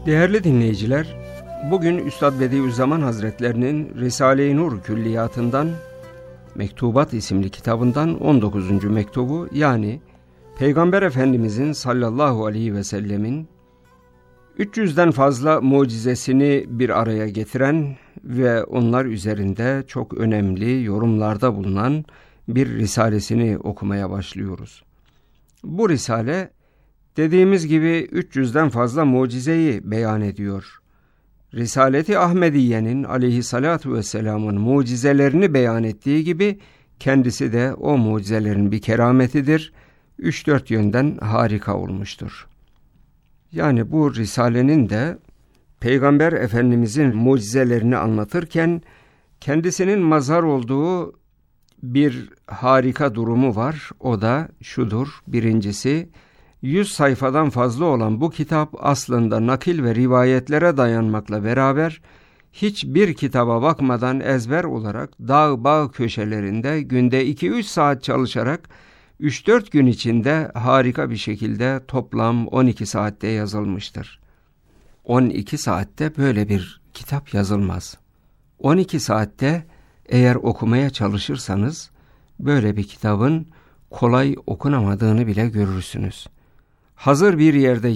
Değerli dinleyiciler, bugün Üstad Bediüzzaman Hazretlerinin Risale-i Nur Külliyatından Mektubat isimli kitabından 19. mektubu, yani Peygamber Efendimizin sallallahu aleyhi ve sellemin 300'den fazla mucizesini bir araya getiren ve onlar üzerinde çok önemli yorumlarda bulunan bir risalesini okumaya başlıyoruz. Bu risale, dediğimiz gibi 300'den fazla mucizeyi beyan ediyor. Risalet-i Ahmediye'nin aleyhissalatu vesselamın mucizelerini beyan ettiği gibi kendisi de o mucizelerin bir kerametidir. 3-4 yönden harika olmuştur. Yani bu risalenin de Peygamber Efendimizin mucizelerini anlatırken kendisinin mazhar olduğu bir harika durumu var. O da şudur: birincisi, 100 sayfadan fazla olan bu kitap aslında nakil ve rivayetlere dayanmakla beraber hiçbir kitaba bakmadan ezber olarak dağ bağ köşelerinde günde 2-3 saat çalışarak 3-4 gün içinde harika bir şekilde toplam 12 saatte yazılmıştır. 12 saatte böyle bir kitap yazılmaz. 12 saatte eğer okumaya çalışırsanız böyle bir kitabın kolay okunamadığını bile görürsünüz. Hazır bir yerde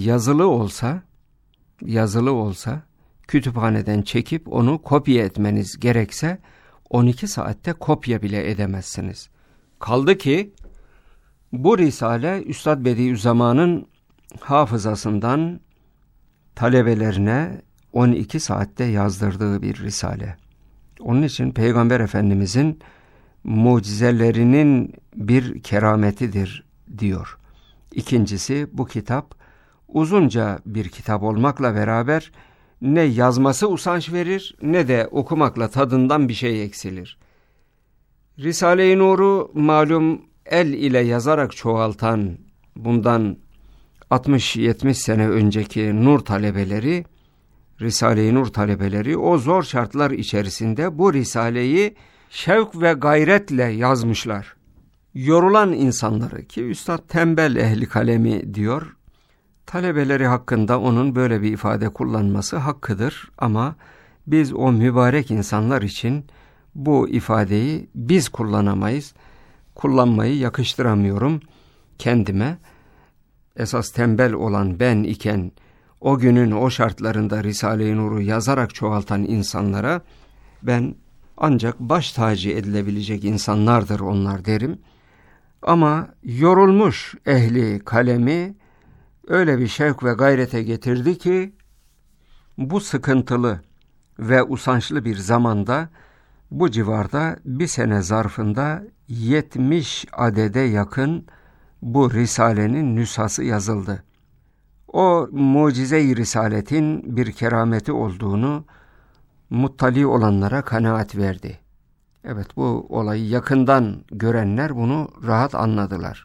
yazılı olsa kütüphaneden çekip onu kopya etmeniz gerekse 12 saatte kopya bile edemezsiniz. Kaldı ki bu risale Üstad Bediüzzaman'ın hafızasından talebelerine 12 saatte yazdırdığı bir risale. Onun için Peygamber Efendimizin mucizelerinin bir kerametidir diyor. İkincisi, bu kitap uzunca bir kitap olmakla beraber ne yazması usanç verir ne de okumakla tadından bir şey eksilir. Risale-i Nur'u malum el ile yazarak çoğaltan bundan 60-70 sene önceki Nur talebeleri, Risale-i Nur talebeleri o zor şartlar içerisinde bu risaleyi şevk ve gayretle yazmışlar. Yorulan insanları, ki Üstad tembel ehli kalemi diyor, talebeleri hakkında onun böyle bir ifade kullanması hakkıdır ama biz o mübarek insanlar için bu ifadeyi biz kullanamayız. Kullanmayı yakıştıramıyorum kendime. Esas tembel olan ben iken o günün o şartlarında Risale-i Nur'u yazarak çoğaltan insanlara ben ancak baş tacı edilebilecek insanlardır onlar derim. Ama yorulmuş ehli kalemi öyle bir şevk ve gayrete getirdi ki bu sıkıntılı ve usançlı bir zamanda bu civarda bir sene zarfında 70 adede yakın bu risalenin nüshası yazıldı. O mucize-i risaletin bir kerameti olduğunu muttali olanlara kanaat verdi. Evet, bu olayı yakından görenler bunu rahat anladılar.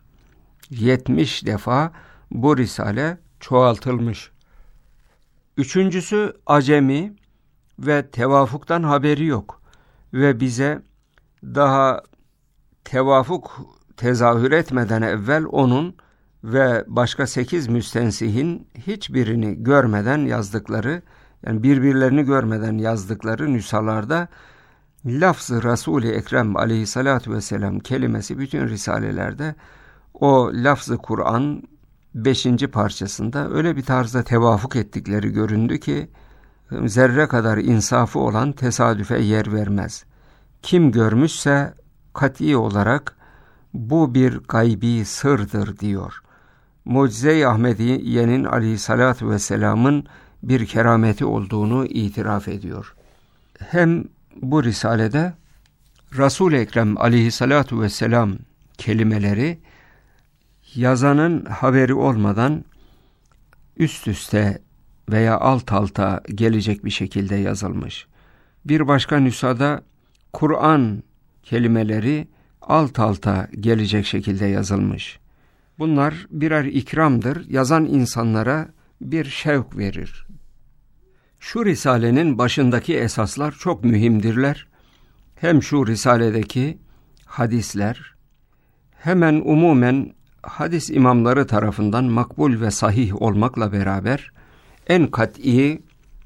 70 defa bu risale çoğaltılmış. Üçüncüsü, acemi ve tevafuktan haberi yok ve bize daha tevafuk tezahür etmeden evvel onun ve başka 8 müstensihin hiçbirini görmeden yazdıkları, yani birbirlerini görmeden yazdıkları nüshalarda lafz-ı Resul-i Ekrem aleyhissalatu vesselam kelimesi bütün risalelerde o lafz-ı Kur'an 5. parçasında öyle bir tarzda tevafuk ettikleri göründü ki zerre kadar insafı olan tesadüfe yer vermez. Kim görmüşse kat'i olarak bu bir gaybi sırdır diyor. Mucize-i Ahmediye'nin aleyhissalatu vesselamın bir kerameti olduğunu itiraf ediyor. Hem bu risalede Resul-i Ekrem aleyhissalatu vesselam kelimeleri yazanın haberi olmadan üst üste veya alt alta gelecek bir şekilde yazılmış. Bir başka nüshada Kur'an kelimeleri alt alta gelecek şekilde yazılmış. Bunlar birer ikramdır, yazan insanlara bir şevk verir. Şu risalenin başındaki esaslar çok mühimdirler. Hem şu risaledeki hadisler, hemen umumen hadis imamları tarafından makbul ve sahih olmakla beraber en kat'i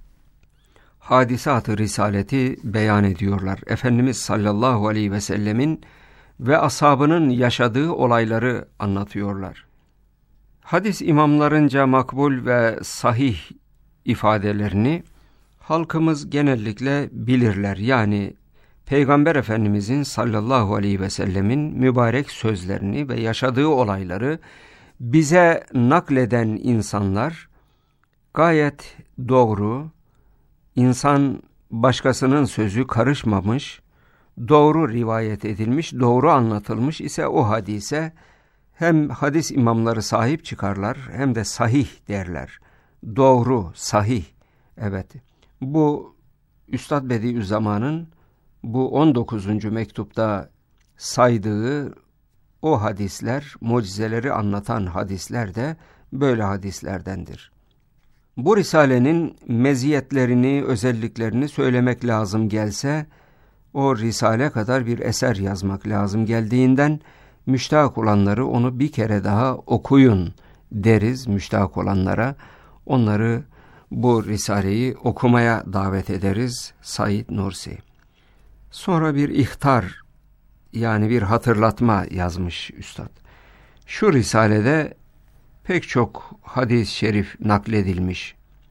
hadisat-ı risaleti beyan ediyorlar. Efendimiz sallallahu aleyhi ve sellemin ve ashabının yaşadığı olayları anlatıyorlar. Hadis imamlarınca makbul ve sahih ifadelerini halkımız genellikle bilirler. Yani Peygamber Efendimizin sallallahu aleyhi ve sellemin mübarek sözlerini ve yaşadığı olayları bize nakleden insanlar gayet doğru, insan başkasının sözü karışmamış, doğru rivayet edilmiş, doğru anlatılmış ise o hadise hem hadis imamları sahip çıkarlar hem de sahih derler. Doğru, sahih. Evet. Bu Üstad Bediüzzaman'ın bu 19. mektupta saydığı o hadisler, mucizeleri anlatan hadisler de böyle hadislerdendir. Bu risalenin meziyetlerini, özelliklerini söylemek lazım gelse, o risale kadar bir eser yazmak lazım geldiğinden, müştak olanları onu bir kere daha okuyun deriz müştak olanlara. Onları bu risaleyi okumaya davet ederiz. Said Nursi. Sonra bir ihtar, yani bir hatırlatma yazmış üstad. Şu risalede pek çok hadis-i şerif nakledilmiş.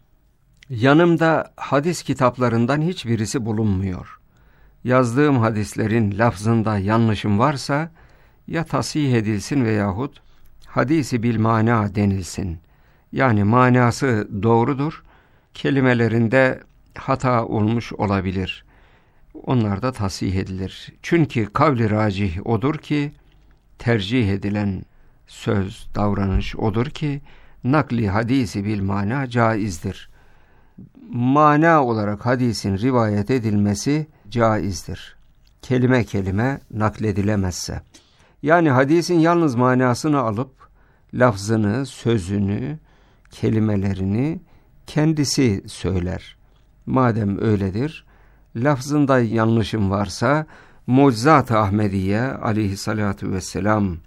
Yanımda hadis kitaplarından hiçbirisi bulunmuyor. Yazdığım hadislerin lafzında yanlışım varsa ya tasih edilsin veyahut hadisi bil mana denilsin. Yani manası doğrudur, kelimelerinde hata olmuş olabilir. Onlar da tasih edilir. Çünkü kavli racih odur ki, tercih edilen söz, davranış odur ki, nakli hadisi bil mana caizdir. Mana olarak hadisin rivayet edilmesi caizdir. Kelime kelime nakledilemezse. Yani hadisin yalnız manasını alıp, lafzını, sözünü, kelimelerini kendisi söyler. Madem öyledir, lafzında yanlışım varsa, Mucizat-ı Ahmediye aleyhissalatu vesselam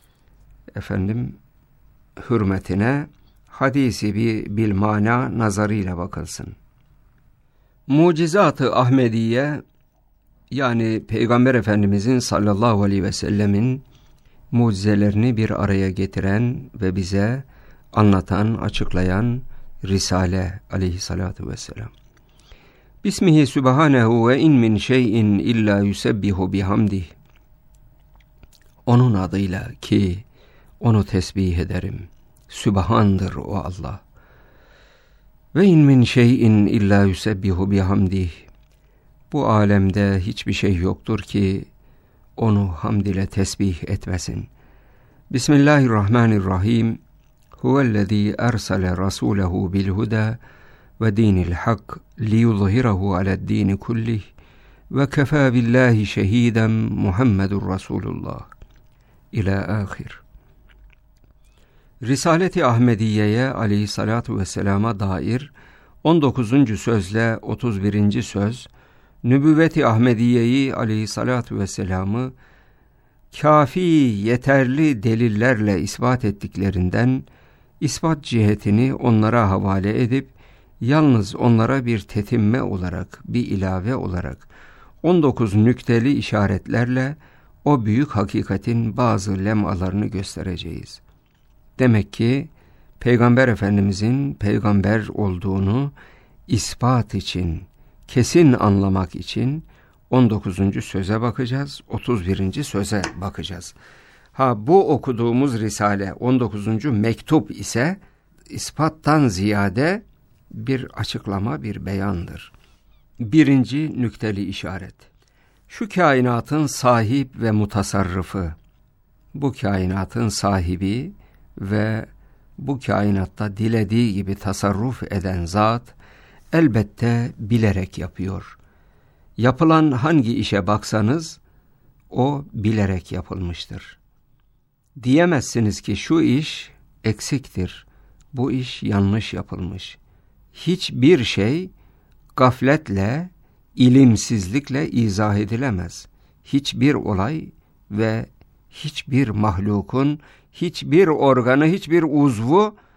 hürmetine hadisi bil mana nazarıyla bakılsın. Mucizat-ı Ahmediye, yani Peygamber Efendimizin sallallahu aleyhi ve sellemin mucizelerini bir araya getiren ve bize anlatan, açıklayan Risale aleyhissalatu vesselam. Bismihi subhanehu ve in min şeyin illa yusebbihu bihamdih. Onun adıyla ki onu tesbih ederim. Sübhandır o Allah. Ve in min şeyin illa yusebbihu bihamdih. Bu alemde hiçbir şey yoktur ki onu hamd ile tesbih etmesin. Bismillahirrahmanirrahim. Huvellezî ersale rasûlehu bilhuda ve dinil hak liyuzhirahu ale'd-dîni kullih ve kefâ billahi şehîden Muhammedur Resulullah. İlâ âhir. Risalet-i Ahmediye'ye aleyhissalatu vesselama dair 19. sözle 31. söz, Nübüvvet-i Ahmediye'yi aleyhissalatu vesselamı kafi, yeterli delillerle ispat ettiklerinden, ispat cihetini onlara havale edip, yalnız onlara bir tetimme olarak, bir ilave olarak, 19 nükteli işaretlerle o büyük hakikatin bazı lemalarını göstereceğiz. Demek ki, Peygamber Efendimizin peygamber olduğunu ispat için, kesin anlamak için 19. söze bakacağız, 31. söze bakacağız. Bu okuduğumuz Risale 19. mektup ise ispattan ziyade bir açıklama, bir beyandır. 1. nükteli işaret. Şu kainatın sahip ve mutasarrıfı, bu kainatın sahibi ve bu kainatta dilediği gibi tasarruf eden zat, elbette bilerek yapıyor. Yapılan hangi işe baksanız, o bilerek yapılmıştır. Diyemezsiniz ki şu iş eksiktir, bu iş yanlış yapılmış. Hiçbir şey gafletle, ilimsizlikle izah edilemez. Hiçbir olay ve hiçbir mahlukun, hiçbir organı, hiçbir uzvu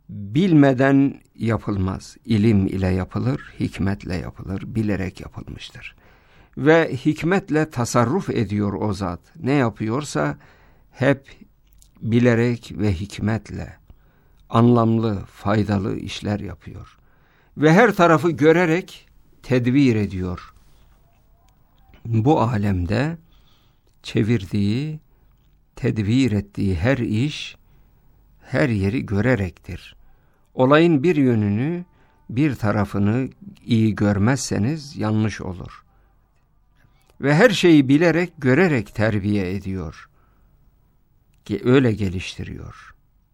bilmeden yapılmaz. İlim ile yapılır, hikmetle yapılır, bilerek yapılmıştır. Ve hikmetle tasarruf ediyor o zat. Ne yapıyorsa hep bilerek ve hikmetle anlamlı, faydalı işler yapıyor. Ve her tarafı görerek tedbir ediyor. Bu alemde çevirdiği, tedbir ettiği her iş, her yeri görerektir. Olayın bir yönünü, bir tarafını iyi görmezseniz yanlış olur. Ve her şeyi bilerek, görerek terbiye ediyor. Öyle geliştiriyor.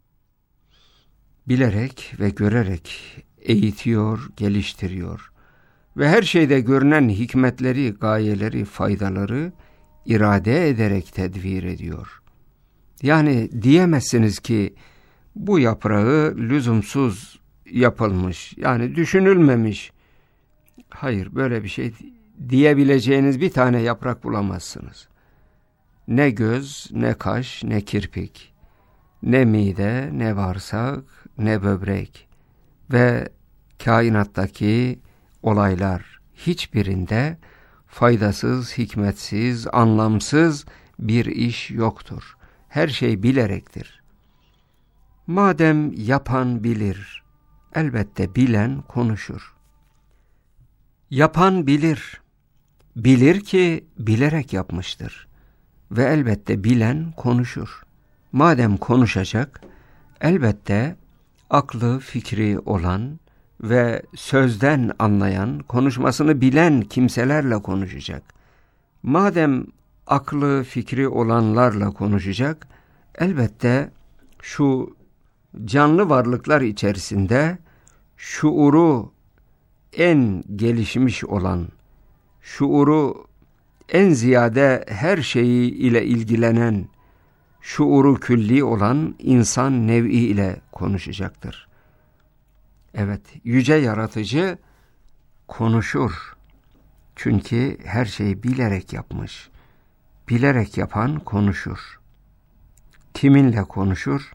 Bilerek ve görerek eğitiyor, geliştiriyor. Ve her şeyde görünen hikmetleri, gayeleri, faydaları irade ederek tedbir ediyor. Yani diyemezsiniz ki bu yaprağı lüzumsuz yapılmış, yani düşünülmemiş. Hayır, böyle bir şey diyebileceğiniz bir tane yaprak bulamazsınız. Ne göz, ne kaş, ne kirpik, ne mide, ne bağırsak, ne böbrek ve kainattaki olaylar hiçbirinde faydasız, hikmetsiz, anlamsız bir iş yoktur. Her şey bilerektir. Madem yapan bilir, elbette bilen konuşur. Yapan bilir, bilir ki bilerek yapmıştır ve elbette bilen konuşur. Madem konuşacak, elbette aklı, fikri olan ve sözden anlayan, konuşmasını bilen kimselerle konuşacak. Madem aklı, fikri olanlarla konuşacak, elbette şu canlı varlıklar içerisinde şuuru en gelişmiş olan, şuuru en ziyade her şeyi ile ilgilenen, şuuru külli olan insan nev'i ile konuşacaktır. Evet, yüce yaratıcı konuşur. Çünkü her şeyi bilerek yapmış. Bilerek yapan konuşur. Kiminle konuşur?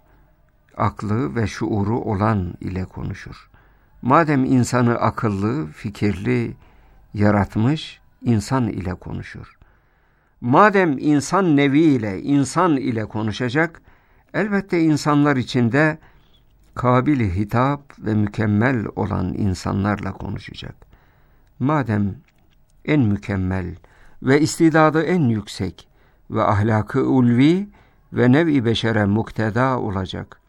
Aklı ve şuuru olan ile konuşur. Madem insanı akıllı, fikirli yaratmış, insan ile konuşur. Madem insan neviyle, insan ile konuşacak, elbette insanlar içinde kabili hitap ve mükemmel olan insanlarla konuşacak. Madem en mükemmel ve istidadı en yüksek ve ahlakı ulvi ve nev-i beşere mukteda olacak,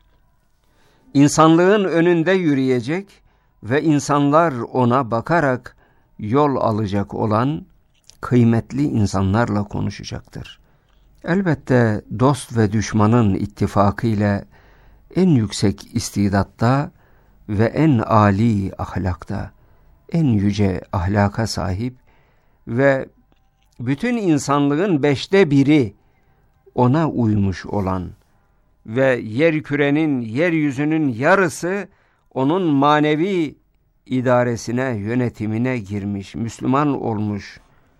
İnsanlığın önünde yürüyecek ve insanlar ona bakarak yol alacak olan kıymetli insanlarla konuşacaktır. Elbette dost ve düşmanın ittifakıyla en yüksek istidatta ve en âli ahlakta, en yüce ahlaka sahip ve bütün insanlığın 1/5 ona uymuş olan ve yerkürenin, yeryüzünün yarısı onun manevi idaresine, yönetimine girmiş, Müslüman olmuş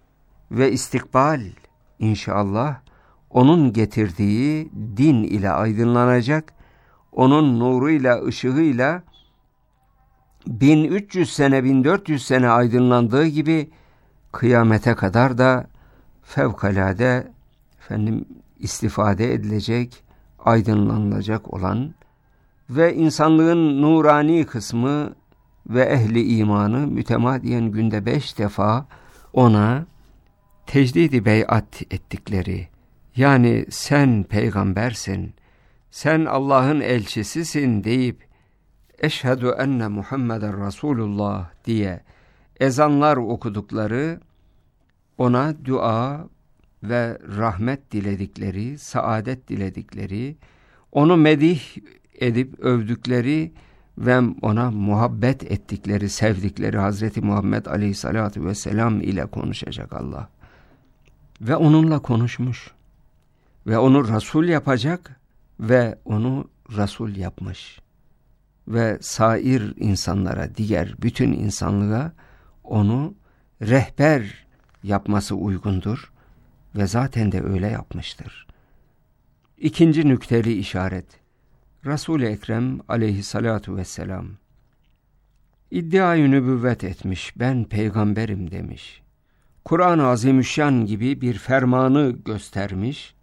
ve istikbal inşallah onun getirdiği din ile aydınlanacak, onun nuruyla, ışığıyla 1300 sene, 1400 sene aydınlandığı gibi kıyamete kadar da fevkalade istifade edilecek, aydınlanacak olan ve insanlığın nurani kısmı ve ehli imanı mütemadiyen günde 5 defa ona tecdid-i beyat ettikleri, yani sen peygambersin, sen Allah'ın elçisisin deyip eşhedü enne Muhammeden Resulullah diye ezanlar okudukları, ona dua ve rahmet diledikleri, saadet diledikleri, onu medih edip övdükleri ve ona muhabbet ettikleri, sevdikleri Hazreti Muhammed Aleyhisselatü Vesselam ile konuşacak Allah. Ve onunla konuşmuş ve onu Resul yapacak ve onu Resul yapmış. Ve sair insanlara, diğer bütün insanlığa onu rehber yapması uygundur ve zaten de öyle yapmıştır. İkinci nükteli işaret, Resul-i Ekrem aleyhissalatu vesselam iddia-i nübüvvet etmiş, ben peygamberim demiş. Kur'an-ı Azimüşşan gibi bir fermanı göstermiş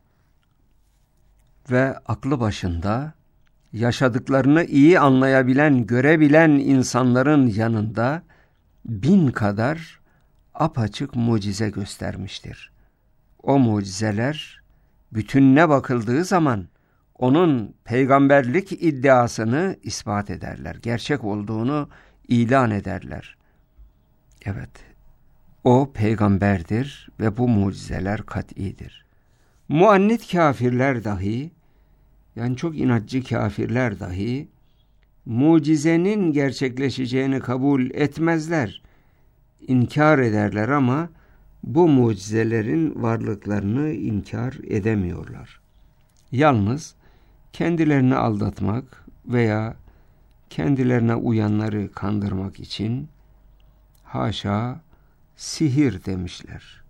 ve aklı başında, yaşadıklarını iyi anlayabilen, görebilen insanların yanında 1000 kadar apaçık mucize göstermiştir. O mucizeler bütününe bakıldığı zaman onun peygamberlik iddiasını ispat ederler. Gerçek olduğunu ilan ederler. Evet, o peygamberdir ve bu mucizeler kat'idir. Muannit kafirler dahi, yani çok inatçı kafirler dahi mucizenin gerçekleşeceğini kabul etmezler. İnkar ederler ama bu mucizelerin varlıklarını inkar edemiyorlar. Yalnız kendilerini aldatmak veya kendilerine uyanları kandırmak için haşa sihir demişler.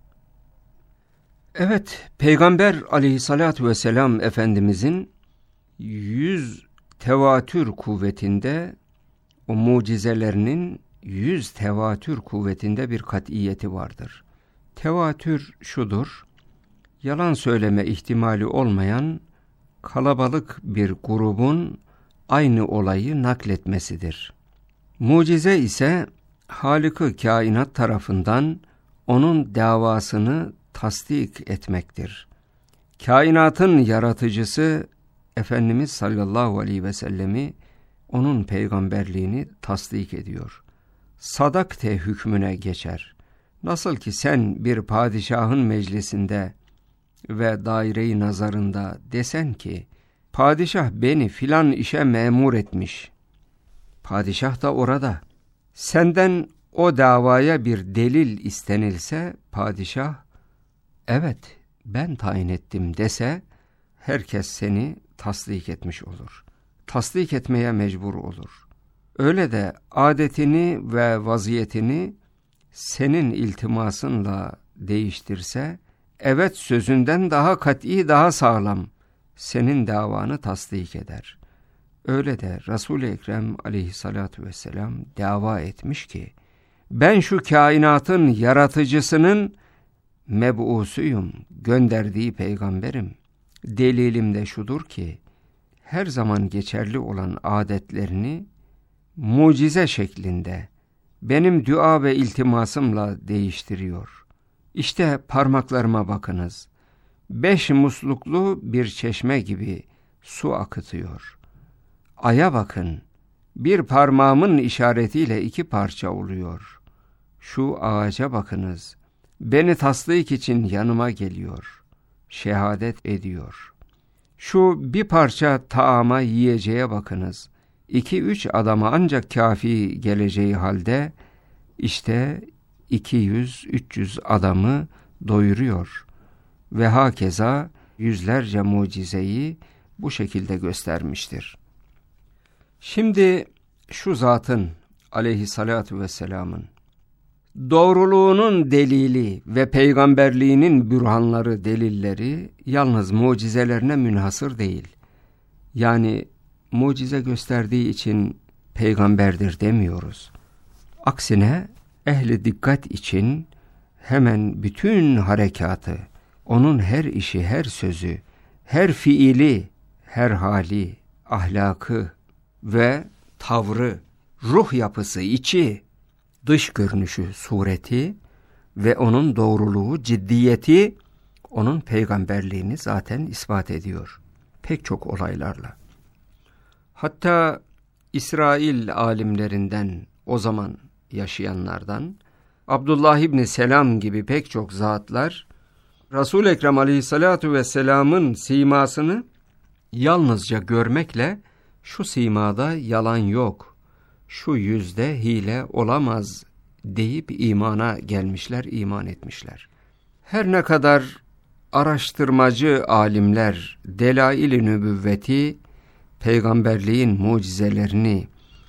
Evet, Peygamber aleyhissalatu vesselam Efendimizin 100 tevatür kuvvetinde, o mucizelerinin 100 tevatür kuvvetinde bir kat'iyeti vardır. Tevatür şudur: yalan söyleme ihtimali olmayan kalabalık bir grubun aynı olayı nakletmesidir. Mucize ise Halık-ı Kainat tarafından onun davasını tasdik etmektir. Kainatın yaratıcısı Efendimiz sallallahu aleyhi ve sellemi, onun peygamberliğini tasdik ediyor. Sadakte hükmüne geçer. Nasıl ki sen bir padişahın meclisinde ve daire-i nazarında desen ki, padişah beni filan işe memur etmiş. Padişah da orada. Senden o davaya bir delil istenilse, padişah, evet ben tayin ettim dese, herkes seni tasdik etmiş olur. Tasdik etmeye mecbur olur. Öyle de adetini ve vaziyetini senin iltimasınla değiştirse, evet sözünden daha kat'i, daha sağlam senin davanı tasdik eder. Öyle de Resul-i Ekrem aleyhissalatu vesselam dava etmiş ki, ben şu kainatın yaratıcısının meb'usuyum, gönderdiği peygamberim. Delilim de şudur ki, her zaman geçerli olan adetlerini mucize şeklinde benim dua ve iltimasımla değiştiriyor. İşte parmaklarıma bakınız. 5 musluklu bir çeşme gibi su akıtıyor. Aya bakın. Bir parmağımın işaretiyle 2 parça oluyor. Şu ağaca bakınız. Beni tasdik için yanıma geliyor. Şehadet ediyor. Şu bir parça taama, yiyeceğe bakınız. 2-3 adama ancak kafi geleceği halde işte 200-300 adamı doyuruyor. Ve hakeza yüzlerce mucizeyi bu şekilde göstermiştir. Şimdi şu zatın aleyhissalatu vesselamın doğruluğunun delili ve peygamberliğinin bürhanları, delilleri yalnız mucizelerine münhasır değil. Yani mucize gösterdiği için peygamberdir demiyoruz. Aksine ehli dikkat için hemen bütün harekatı, onun her işi, her sözü, her fiili, her hali, ahlakı ve tavrı, ruh yapısı, içi, dış görünüşü, sureti ve onun doğruluğu, ciddiyeti, onun peygamberliğini zaten ispat ediyor. Pek çok olaylarla. Hatta İsrail alimlerinden, o zaman yaşayanlardan, Abdullah İbni Selam gibi pek çok zatlar, Resul-i Ekrem aleyhissalatu vesselamın simasını yalnızca görmekle, şu simada yalan yok, şu yüzde hile olamaz deyip imana gelmişler, iman etmişler. Her ne kadar araştırmacı alimler delail-i nübüvveti, peygamberliğin mucizelerini,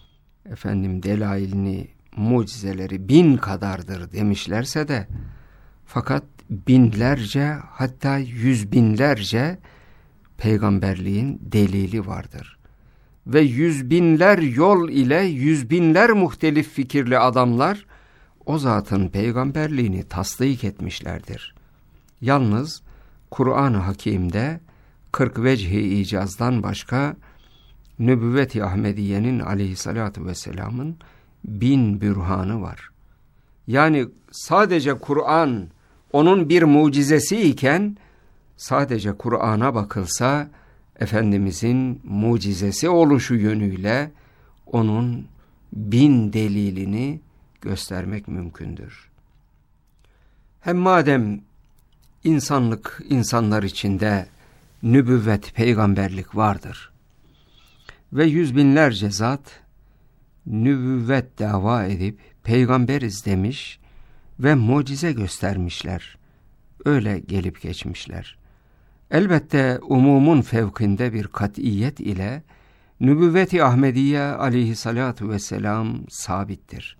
delailini, mucizeleri 1000 kadardır demişlerse de, fakat binlerce, hatta 100 binlerce peygamberliğin delili vardır. ve yüz binler yol ile yüz binler muhtelif fikirli adamlar o zatın peygamberliğini tasdik etmişlerdir. Yalnız Kur'an-ı Hakîm'de 40 vecih-i icazdan başka Nübüvvet-i Ahmediye'nin aleyhissalatu vesselamın 1000 bürhanı var. Yani sadece Kur'an onun bir mucizesi iken sadece Kur'an'a bakılsa Efendimizin mucizesi oluşu yönüyle onun 1000 delilini göstermek mümkündür. Hem madem insanlar içinde nübüvvet, peygamberlik vardır ve yüz binlerce zat nübüvvet dava edip peygamberiz demiş ve mucize göstermişler. Öyle gelip geçmişler. Elbette umumun fevkinde bir kat'iyet ile nübüvvet-i Ahmediye aleyhissalatu vesselam sabittir.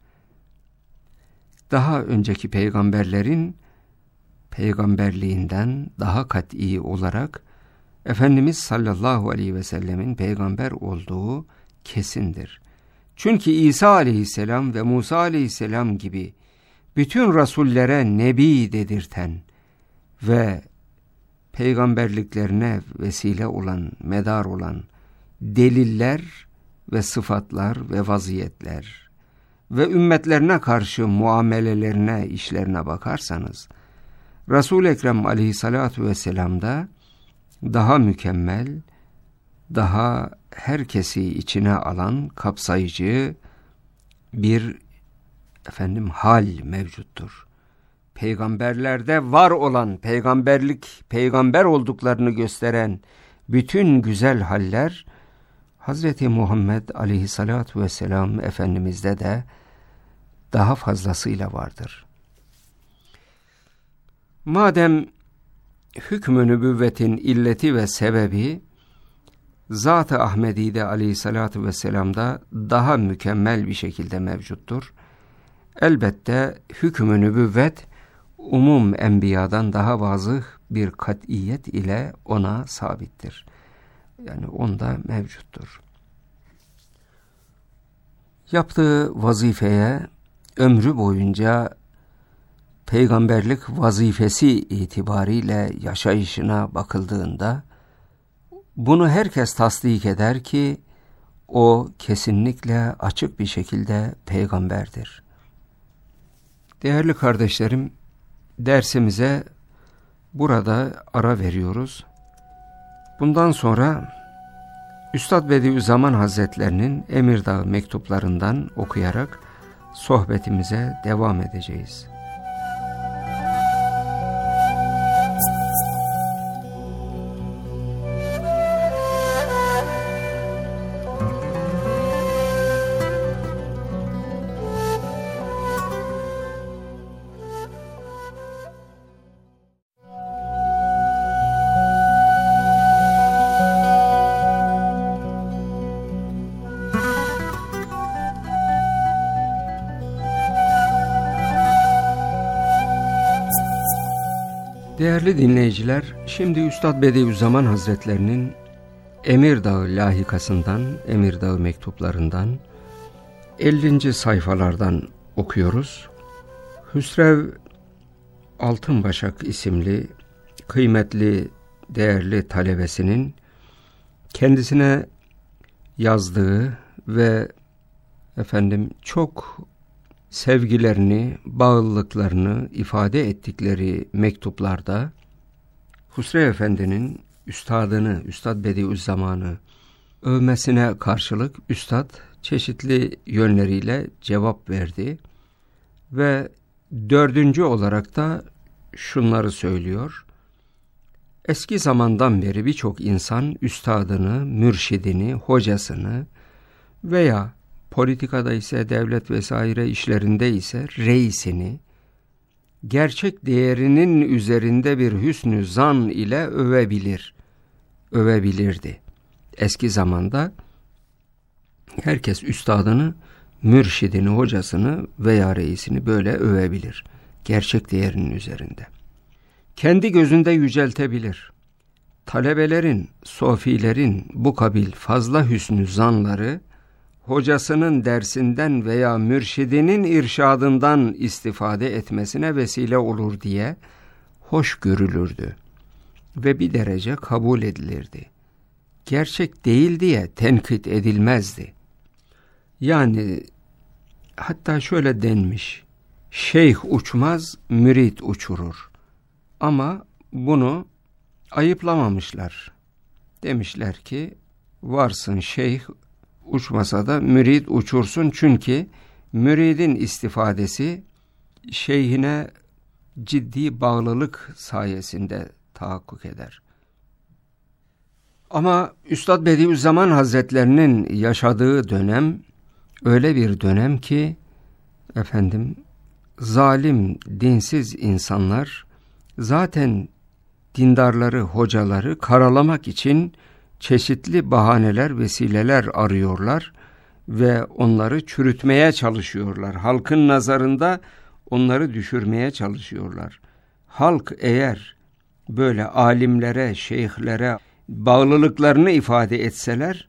Daha önceki peygamberlerin peygamberliğinden daha kat'i olarak Efendimiz sallallahu aleyhi ve sellemin peygamber olduğu kesindir. Çünkü İsa aleyhisselam ve Musa aleyhisselam gibi bütün rasullere nebi dedirten ve peygamberliklerine vesile olan, medar olan deliller ve sıfatlar ve vaziyetler ve ümmetlerine karşı muamelelerine, işlerine bakarsanız, Resul-i Ekrem aleyhissalatu vesselam'da daha mükemmel, daha herkesi içine alan kapsayıcı bir hal mevcuttur. Peygamberlerde var olan peygamber olduklarını gösteren bütün güzel haller Hazreti Muhammed aleyhissalatu vesselam Efendimiz'de de daha fazlasıyla vardır. Madem hükmü nübüvvetin illeti ve sebebi Zat-ı Ahmedi'de aleyhissalatu vesselam'da daha mükemmel bir şekilde mevcuttur, elbette hükmü nübüvvet umum enbiyadan daha vazıh bir kat'iyet ile ona sabittir. Yani onda mevcuttur. Yaptığı vazifeye ömrü boyunca peygamberlik vazifesi itibariyle yaşayışına bakıldığında bunu herkes tasdik eder ki o kesinlikle açık bir şekilde peygamberdir. Değerli kardeşlerim, dersimize burada ara veriyoruz. Bundan sonra Üstad Bediüzzaman Hazretlerinin Emirdağ mektuplarından okuyarak sohbetimize devam edeceğiz. Değerli dinleyiciler, şimdi Üstad Bediüzzaman Hazretlerinin Emirdağ lahikasından, Emirdağ mektuplarından 50. sayfalardan okuyoruz. Hüsrev Altınbaşak isimli kıymetli, değerli talebesinin kendisine yazdığı ve çok sevgilerini, bağlılıklarını ifade ettikleri mektuplarda Hüsrev Efendi'nin üstadını, Üstad Bediüzzaman'ı övmesine karşılık üstad çeşitli yönleriyle cevap verdi ve 4. olarak da şunları söylüyor. Eski zamandan beri birçok insan üstadını, mürşidini, hocasını veya politikada ise, devlet vesaire işlerinde ise reisini gerçek değerinin üzerinde bir hüsnü zan ile övebilirdi. Eski zamanda herkes üstadını, mürşidini, hocasını veya reisini böyle övebilir. Gerçek değerinin üzerinde. Kendi gözünde yüceltebilir. talebelerin, sofilerin bu kabil fazla hüsnü zanları, hocasının dersinden veya mürşidinin irşadından istifade etmesine vesile olur diye hoş görülürdü ve bir derece kabul edilirdi. Gerçek değil diye tenkit edilmezdi. Yani hatta şöyle denmiş, şeyh uçmaz, mürit uçurur. Ama bunu ayıplamamışlar. Demişler ki, varsın şeyh uçmasa da mürid uçursun, çünkü müridin istifadesi şeyhine ciddi bağlılık sayesinde tahakkuk eder. Ama Üstad Bediüzzaman Hazretlerinin yaşadığı dönem öyle bir dönem ki zalim, dinsiz insanlar zaten dindarları, hocaları karalamak için çeşitli bahaneler, vesileler arıyorlar ve onları çürütmeye çalışıyorlar. Halkın nazarında onları düşürmeye çalışıyorlar. Halk eğer böyle alimlere, şeyhlere bağlılıklarını ifade etseler,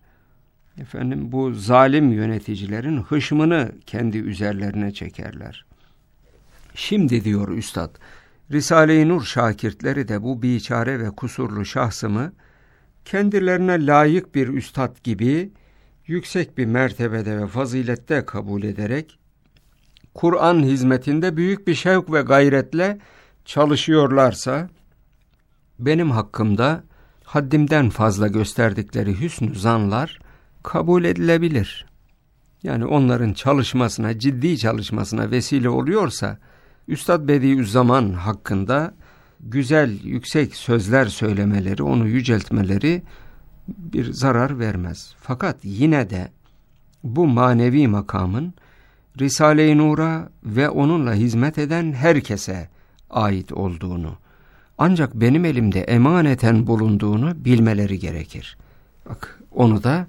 bu zalim yöneticilerin hışmını kendi üzerlerine çekerler. Şimdi diyor Üstad, Risale-i Nur şakirtleri de bu biçare ve kusurlu şahsımı kendilerine layık bir üstad gibi yüksek bir mertebede ve fazilette kabul ederek Kur'an hizmetinde büyük bir şevk ve gayretle çalışıyorlarsa, benim hakkımda haddimden fazla gösterdikleri hüsnü zanlar kabul edilebilir. Yani onların çalışmasına, ciddi çalışmasına vesile oluyorsa, Üstad Bediüzzaman hakkında güzel, yüksek sözler söylemeleri, onu yüceltmeleri bir zarar vermez. Fakat yine de bu manevi makamın Risale-i Nur'a ve onunla hizmet eden herkese ait olduğunu, ancak benim elimde emaneten bulunduğunu bilmeleri gerekir. Bak, onu da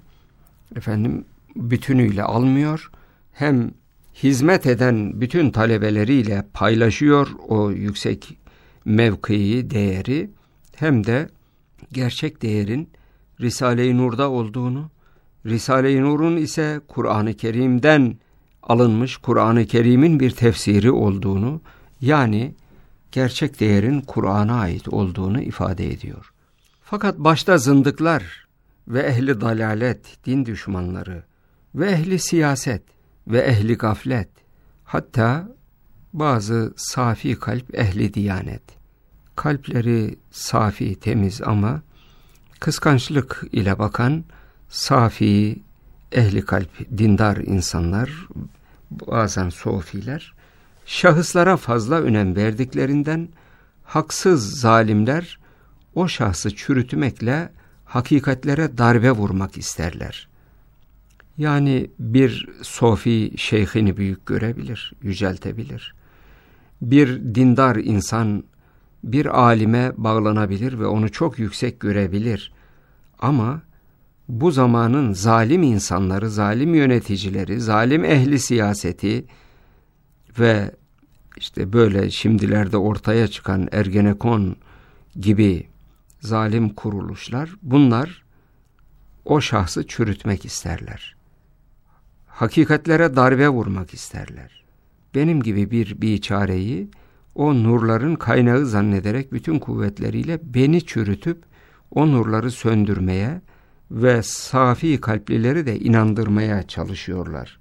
bütünüyle almıyor, hem hizmet eden bütün talebeleriyle paylaşıyor o yüksek mevkiyi, değeri, hem de gerçek değerin Risale-i Nur'da olduğunu, Risale-i Nur'un ise Kur'an-ı Kerim'den alınmış, Kur'an-ı Kerim'in bir tefsiri olduğunu, yani gerçek değerin Kur'an'a ait olduğunu ifade ediyor. Fakat başta zındıklar ve ehli dalalet, din düşmanları ve ehli siyaset ve ehli gaflet, hatta bazı safi kalp ehli diyanet, kalpleri safi, temiz ama kıskançlık ile bakan safi, ehli kalp, dindar insanlar, bazen sofiler, şahıslara fazla önem verdiklerinden haksız zalimler o şahsı çürütmekle hakikatlere darbe vurmak isterler. Yani bir sofi şeyhini büyük görebilir, yüceltebilir. Bir dindar insan bir alime bağlanabilir ve onu çok yüksek görebilir. Ama bu zamanın zalim insanları, zalim yöneticileri, zalim ehli siyaseti ve böyle şimdilerde ortaya çıkan Ergenekon gibi zalim kuruluşlar, bunlar o şahsı çürütmek isterler. Hakikatlere darbe vurmak isterler. Benim gibi bir biçareyi o nurların kaynağı zannederek bütün kuvvetleriyle beni çürütüp o nurları söndürmeye ve safi kalplileri de inandırmaya çalışıyorlar.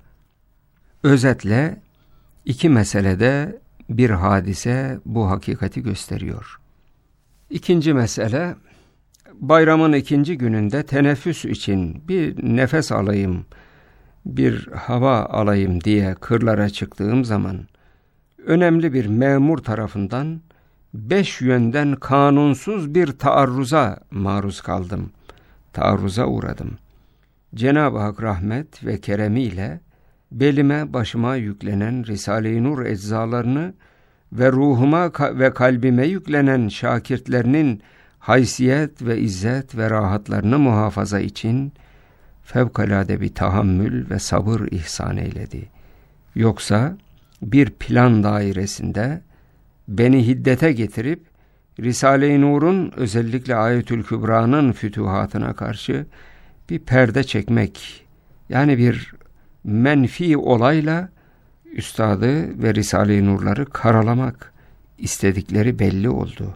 Özetle iki meselede bir hadise bu hakikati gösteriyor. İkinci mesele, bayramın ikinci gününde teneffüs için bir nefes alayım, bir hava alayım diye kırlara çıktığım zaman önemli bir memur tarafından 5 yönden kanunsuz bir taarruza maruz kaldım. Taarruza uğradım. Cenab-ı Hak rahmet ve keremiyle belime, başıma yüklenen Risale-i Nur eczalarını ve ruhuma ve kalbime yüklenen şakirtlerinin haysiyet ve izzet ve rahatlarını muhafaza için fevkalade bir tahammül ve sabır ihsan eyledi. Yoksa bir plan dairesinde beni hiddete getirip Risale-i Nur'un özellikle Ayetül Kübra'nın fütühatına karşı bir perde çekmek, yani bir menfi olayla üstadı ve Risale-i Nur'ları karalamak istedikleri belli oldu.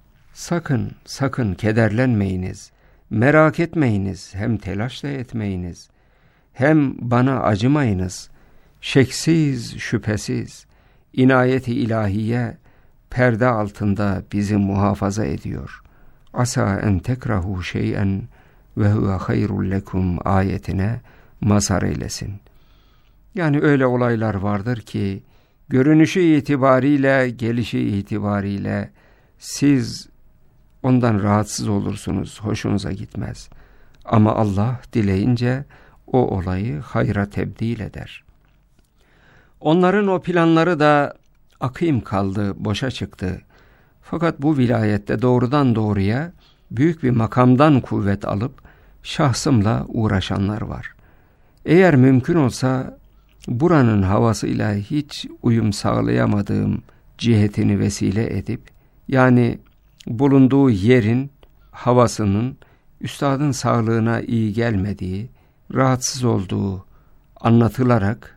Sakın kederlenmeyiniz, merak etmeyiniz, hem telaş da etmeyiniz, hem bana acımayınız. Şeksiz, şüphesiz inayeti ilahiye perde altında bizi muhafaza ediyor. Asa en tekrahu şey'en ve huve hayrul lekum ayetine mazhar eylesin. Yani öyle olaylar vardır ki görünüşü itibariyle, gelişi itibariyle siz ondan rahatsız olursunuz, hoşunuza gitmez. Ama Allah dileyince o olayı hayra tebdil eder. Onların o planları da akîm kaldı, boşa çıktı. Fakat bu vilayette doğrudan doğruya büyük bir makamdan kuvvet alıp şahsımla uğraşanlar var. Eğer mümkün olsa buranın havasıyla hiç uyum sağlayamadığım cihetini vesile edip, yani bulunduğu yerin havasının üstadın sağlığına iyi gelmediği, rahatsız olduğu anlatılarak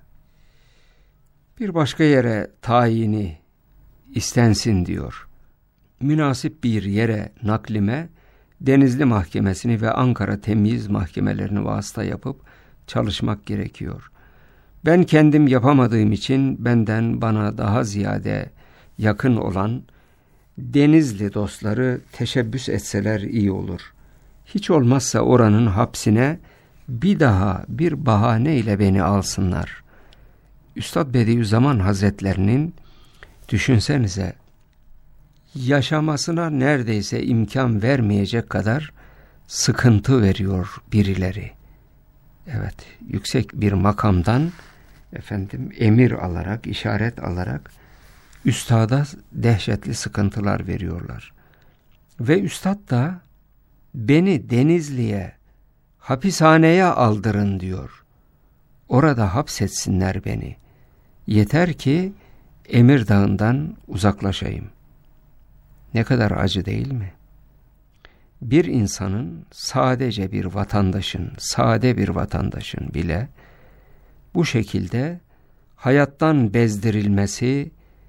bir başka yere tayini istensin diyor. Münasip bir yere naklime Denizli Mahkemesi'ni ve Ankara Temyiz Mahkemelerini vasıta yapıp çalışmak gerekiyor. Ben kendim yapamadığım için benden bana daha ziyade yakın olan Denizli dostları teşebbüs etseler iyi olur. Hiç olmazsa oranın hapsine bir daha bir bahaneyle beni alsınlar. Üstad Bediüzzaman Hazretlerinin düşünsenize yaşamasına neredeyse imkan vermeyecek kadar sıkıntı veriyor birileri. Evet, yüksek bir makamdan emir alarak, işaret alarak üstada dehşetli sıkıntılar veriyorlar. Ve üstad da beni Denizli'ye, hapishaneye aldırın diyor. Orada hapsetsinler beni. Yeter ki Emirdağ'ından uzaklaşayım. Ne kadar acı değil mi? Bir insanın, sadece bir vatandaşın, sade bir vatandaşın bile bu şekilde hayattan bezdirilmesi,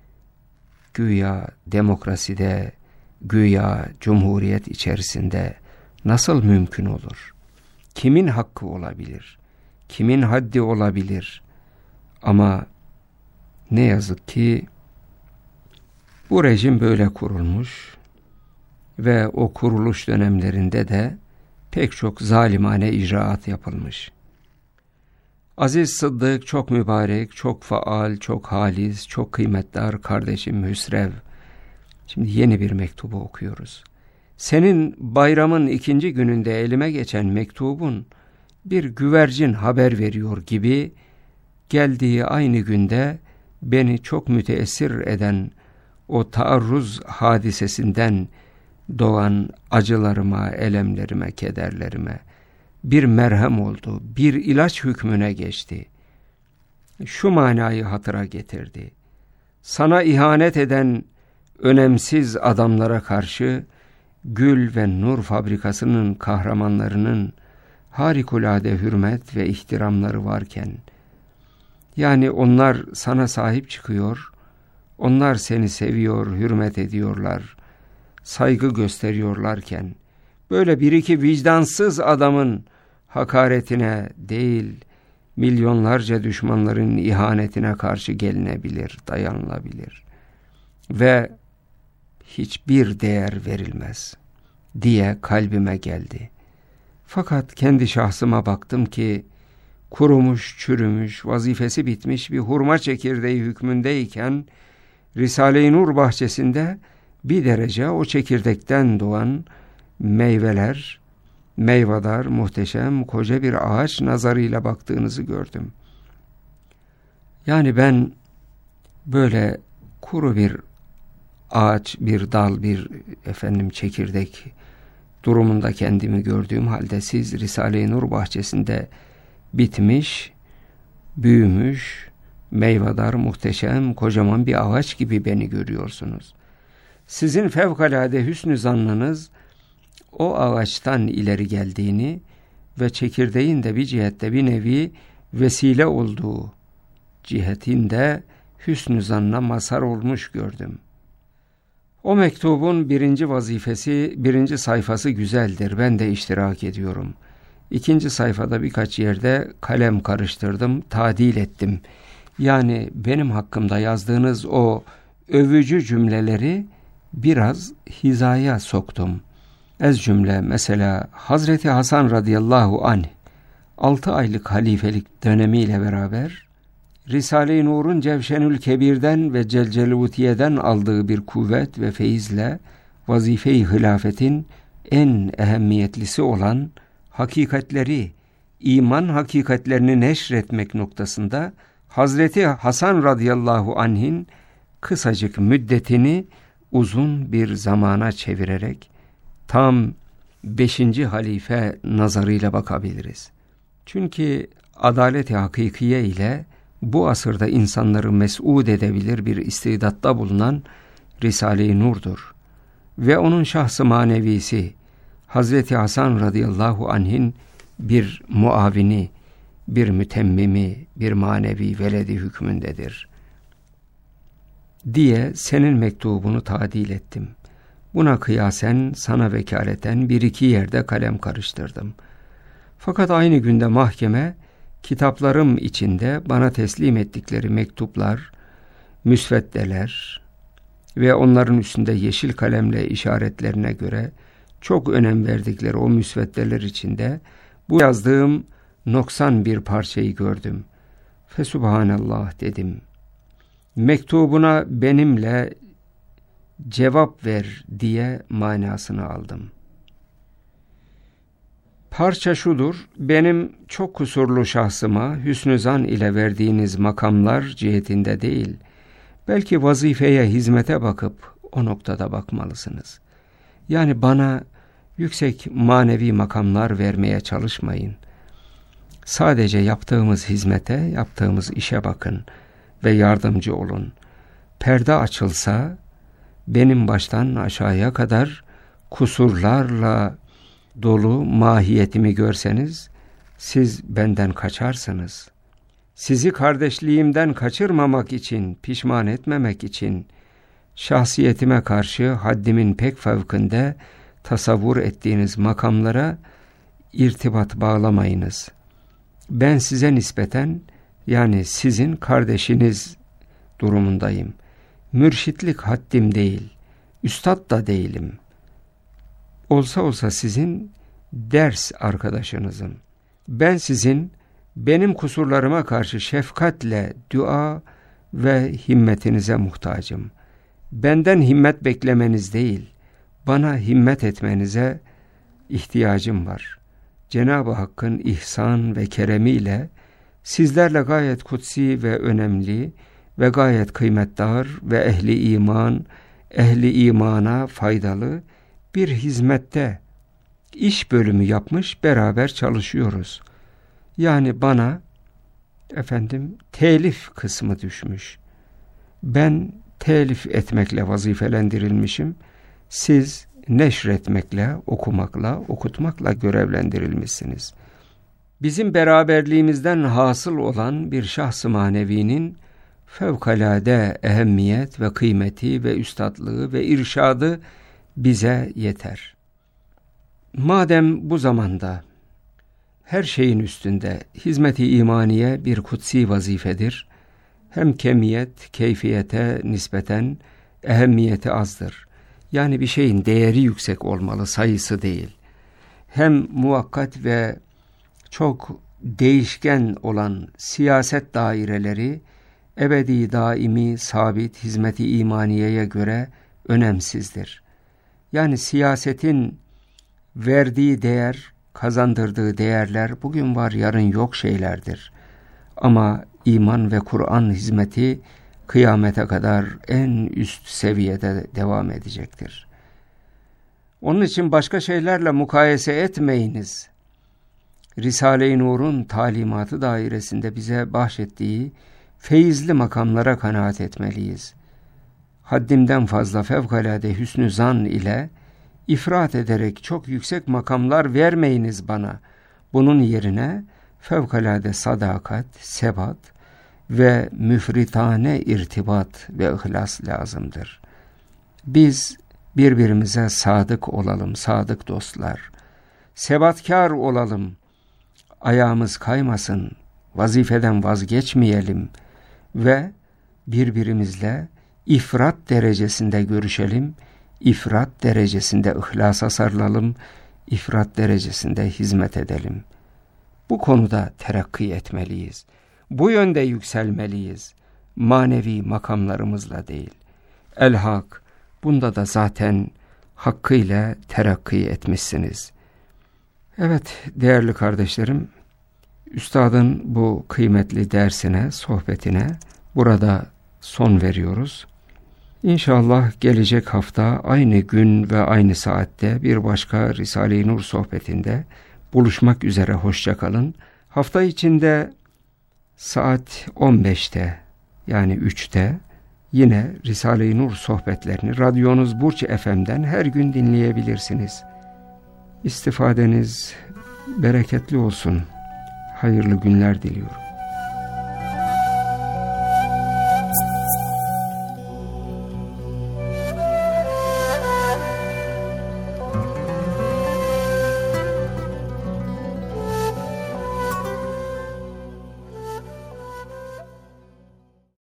güya demokraside, güya cumhuriyet içerisinde nasıl mümkün olur? Kimin hakkı olabilir? Kimin haddi olabilir? Ama ne yazık ki bu rejim böyle kurulmuş ve o kuruluş dönemlerinde de pek çok zalimane icraat yapılmış. Aziz Sıddık çok mübarek, çok faal, çok halis, çok kıymetdar kardeşim Hüsrev. Şimdi yeni bir mektubu okuyoruz. Senin bayramın 2. gününde elime geçen mektubun bir güvercin haber veriyor gibi geldiği aynı günde beni çok müteessir eden o taarruz hadisesinden doğan acılarıma, elemlerime, kederlerime bir merhem oldu, bir ilaç hükmüne geçti. Şu manayı hatıra getirdi. Sana ihanet eden önemsiz adamlara karşı Gül ve Nur fabrikasının kahramanlarının harikulade hürmet ve ihtiramları varken, yani onlar sana sahip çıkıyor, onlar seni seviyor, hürmet ediyorlar, saygı gösteriyorlarken, böyle bir iki vicdansız adamın hakaretine değil, milyonlarca düşmanların ihanetine karşı gelinebilir, dayanılabilir ve hiçbir değer verilmez diye kalbime geldi. Fakat kendi şahsıma baktım ki kurumuş, çürümüş, vazifesi bitmiş bir hurma çekirdeği hükmündeyken Risale-i Nur bahçesinde bir derece o çekirdekten doğan meyveler, meyvadar, muhteşem, koca bir ağaç nazarıyla baktığınızı gördüm. Yani ben böyle kuru bir ağaç, bir dal, bir çekirdek durumunda kendimi gördüğüm halde siz Risale-i Nur bahçesinde bitmiş, büyümüş, meyvadar, muhteşem, kocaman bir ağaç gibi beni görüyorsunuz. sizin fevkalade hüsnü zannınız o ağaçtan ileri geldiğini ve çekirdeğin de bir cihette bir nevi vesile olduğu cihetinde hüsnü zanna mazhar olmuş gördüm. O mektubun 1. vazifesi, 1. sayfası güzeldir. Ben de iştirak ediyorum. 2. sayfada birkaç yerde kalem karıştırdım, tadil ettim. Yani benim hakkımda yazdığınız o övücü cümleleri biraz hizaya soktum. Ez cümle mesela Hazreti Hasan radıyallahu anh 6 aylık halifelik dönemiyle beraber Risale-i Nur'un Cevşenül Kebir'den ve Celcelutiye'den aldığı bir kuvvet ve feyizle vazife-i hilafetin en ehemmiyetlisi olan hakikatleri, iman hakikatlerini neşretmek noktasında Hazreti Hasan radıyallahu anh'in kısacık müddetini uzun bir zamana çevirerek tam 5. halife nazarıyla bakabiliriz. Çünkü adalet-i hakikiye ile bu asırda insanları mes'ud edebilir bir istidatta bulunan Risale-i Nur'dur. Ve onun şahsı manevisi Hazreti Hasan radıyallahu anh'in bir muavini, bir mütemmimi, bir manevi veledi hükmündedir diye senin mektubunu tadil ettim. Buna kıyasen sana vekaleten 1-2 yerde kalem karıştırdım. Fakat aynı günde mahkeme kitaplarım içinde bana teslim ettikleri mektuplar, müsveddeler ve onların üstünde yeşil kalemle işaretlerine göre çok önem verdikleri o müsveddeler içinde bu yazdığım noksan bir parçayı gördüm. Fesubhanallah dedim. Mektubuna benimle cevap ver diye manasını aldım. Parça şudur: benim çok kusurlu şahsıma hüsnü zan ile verdiğiniz makamlar cihetinde değil, belki vazifeye, hizmete bakıp o noktada bakmalısınız. Yani bana yüksek manevi makamlar vermeye çalışmayın. Sadece yaptığımız hizmete, yaptığımız işe bakın ve yardımcı olun. Perde açılsa, benim baştan aşağıya kadar kusurlarla dolu mahiyetimi görseniz, siz benden kaçarsınız. Sizi kardeşliğimden kaçırmamak için, pişman etmemek için, şahsiyetime karşı haddimin pek fevkinde tasavvur ettiğiniz makamlara irtibat bağlamayınız. Ben size nispeten, yani sizin kardeşiniz durumundayım. Mürşitlik haddim değil, üstad da değilim. Olsa sizin ders arkadaşınızım. Ben sizin benim kusurlarıma karşı şefkatle dua ve himmetinize muhtacım. Benden himmet beklemeniz değil, bana himmet etmenize ihtiyacım var. Cenab-ı Hakk'ın ihsan ve keremiyle sizlerle gayet kutsi ve önemli ve gayet kıymetdar ve ehli imana faydalı bir hizmette iş bölümü yapmış, beraber çalışıyoruz. Yani bana telif kısmı düşmüş. Ben telif etmekle vazifelendirilmişim. Siz neşretmekle, okumakla, okutmakla görevlendirilmişsiniz. Bizim beraberliğimizden hasıl olan bir şahs-ı manevinin fevkalade ehemmiyet ve kıymeti ve üstadlığı ve irşadı bize yeter. Madem bu zamanda her şeyin üstünde hizmet-i imaniye bir kutsi vazifedir, hem kemiyet, keyfiyete nispeten ehemmiyeti azdır. Yani bir şeyin değeri yüksek olmalı, sayısı değil. Hem muvakkat ve çok değişken olan siyaset daireleri ebedi, daimi, sabit hizmet-i imaniyeye göre önemsizdir. Yani siyasetin verdiği değer, kazandırdığı değerler bugün var, yarın yok şeylerdir. Ama iman ve Kur'an hizmeti kıyamete kadar en üst seviyede devam edecektir. Onun için başka şeylerle mukayese etmeyiniz. Risale-i Nur'un talimatı dairesinde bize bahşettiği feyizli makamlara kanaat etmeliyiz. haddimden fazla fevkalade hüsnü zan ile ifrat ederek çok yüksek makamlar vermeyiniz bana. Bunun yerine fevkalade sadakat, sebat ve müfritane irtibat ve ihlas lazımdır. Biz birbirimize sadık olalım, sadık dostlar. Sebatkar olalım, ayağımız kaymasın, vazifeden vazgeçmeyelim ve birbirimizle ifrat derecesinde görüşelim, ifrat derecesinde ihlasa sarılalım, ifrat derecesinde hizmet edelim. Bu konuda terakki etmeliyiz. Bu yönde yükselmeliyiz. Manevi makamlarımızla değil. El-Hak, bunda da zaten hakkıyla terakki etmişsiniz. Evet değerli kardeşlerim, Üstadın bu kıymetli dersine, sohbetine burada son veriyoruz. İnşallah gelecek hafta aynı gün ve aynı saatte bir başka Risale-i Nur sohbetinde buluşmak üzere, hoşça kalın. Hafta içinde saat 15'te yani 3'te yine Risale-i Nur sohbetlerini radyonuz Burç FM'den her gün dinleyebilirsiniz. İstifadeniz bereketli olsun. Hayırlı günler diliyorum.